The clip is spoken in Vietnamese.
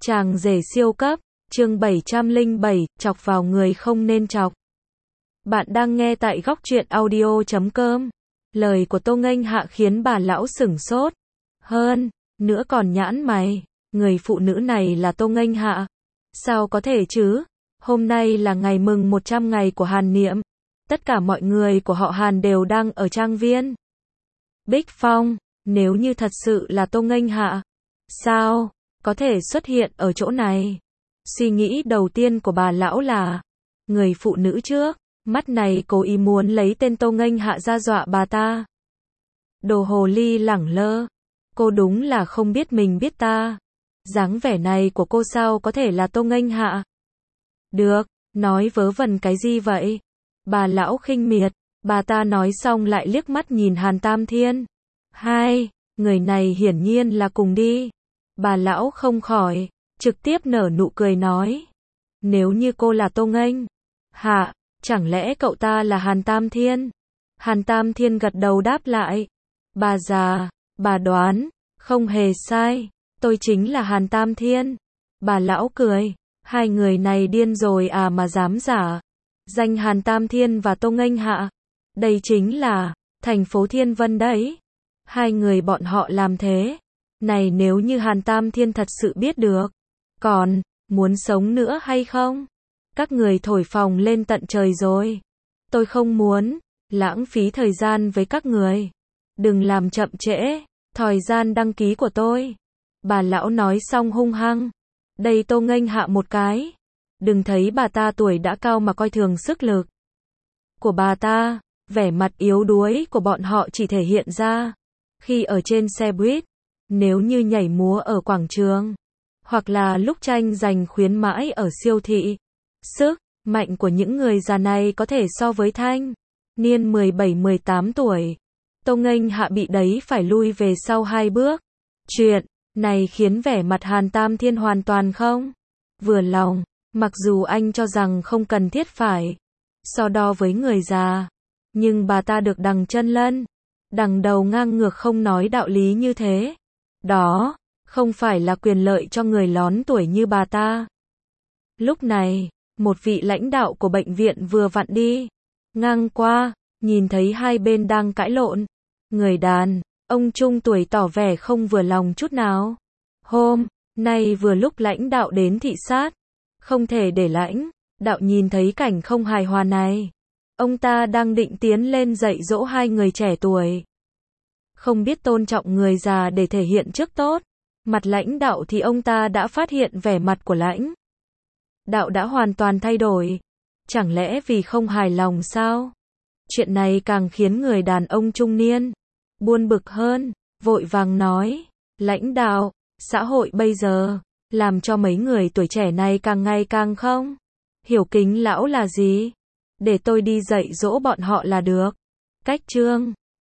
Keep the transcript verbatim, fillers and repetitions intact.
Chàng rể siêu cấp, chương bảy trăm lẻ bảy, chọc vào người không nên chọc. Bạn đang nghe tại góc truyện audio chấm com. Lời của Tô Nghênh Hạ khiến bà lão sửng sốt. Hơn nữa còn nhãn mày, người phụ nữ này là Tô Nghênh Hạ. Sao có thể chứ? Hôm nay là ngày mừng một trăm ngày của Hàn Niệm. Tất cả mọi người của họ Hàn đều đang ở trang viên Bích Phong. Nếu như thật sự là Tô Nghênh Hạ, sao có thể xuất hiện ở chỗ này? Suy nghĩ đầu tiên của bà lão là, người phụ nữ trước mắt này cố ý muốn lấy tên Tô Nghênh Hạ ra dọa bà ta. Đồ hồ ly lẳng lơ, cô đúng là không biết mình biết ta. Dáng vẻ này của cô sao có thể là Tô Nghênh Hạ? Được, nói vớ vẩn cái gì vậy? Bà lão khinh miệt, bà ta nói xong lại liếc mắt nhìn Hàn Tam Thiên. Hai, người này hiển nhiên là cùng đi. Bà lão không khỏi, trực tiếp nở nụ cười nói. Nếu như cô là Tô Nghênh Hạ, chẳng lẽ cậu ta là Hàn Tam Thiên? Hàn Tam Thiên gật đầu đáp lại. Bà già, bà đoán, không hề sai, tôi chính là Hàn Tam Thiên. Bà lão cười, hai người này điên rồi à mà dám giả danh Hàn Tam Thiên và Tô Nghênh Hạ. Đây chính là thành phố Thiên Vân đấy. Hai người bọn họ làm thế này, nếu như Hàn Tam Thiên thật sự biết được, còn muốn sống nữa hay không? Các người thổi phồng lên tận trời rồi. Tôi không muốn lãng phí thời gian với các người. Đừng làm chậm trễ thời gian đăng ký của tôi. Bà lão nói xong hung hăng đẩy Tô Nghênh Hạ một cái. Đừng thấy bà ta tuổi đã cao mà coi thường sức lực của bà ta. Vẻ mặt yếu đuối của bọn họ chỉ thể hiện ra khi ở trên xe buýt, nếu như nhảy múa ở quảng trường, hoặc là lúc tranh giành khuyến mãi ở siêu thị. Sức mạnh của những người già này có thể so với thanh niên mười bảy mười tám tuổi. Tô Nghênh Hạ bị đấy phải lui về sau hai bước. Chuyện này khiến vẻ mặt Hàn Tam Thiên hoàn toàn không vừa lòng, mặc dù anh cho rằng không cần thiết phải so đo với người già, nhưng bà ta được đằng chân lân đằng đầu ngang ngược không nói đạo lý như thế. Đó không phải là quyền lợi cho người lớn tuổi như bà ta. Lúc này, một vị lãnh đạo của bệnh viện vừa vặn đi ngang qua, nhìn thấy hai bên đang cãi lộn. Người đàn ông trung tuổi tỏ vẻ không vừa lòng chút nào. Hôm nay vừa lúc lãnh đạo đến thị sát, không thể để lãnh đạo nhìn thấy cảnh không hài hòa này. Ông ta đang định tiến lên dạy dỗ hai người trẻ tuổi không biết tôn trọng người già để thể hiện trước tốt mặt lãnh đạo, thì ông ta đã phát hiện vẻ mặt của lãnh đạo đã hoàn toàn thay đổi. Chẳng lẽ vì không hài lòng sao? Chuyện này càng khiến người đàn ông trung niên buồn bực hơn, vội vàng nói, lãnh đạo, xã hội bây giờ làm cho mấy người tuổi trẻ này càng ngày càng không hiểu kính lão là gì. Để tôi đi dạy dỗ bọn họ là được. Cách chương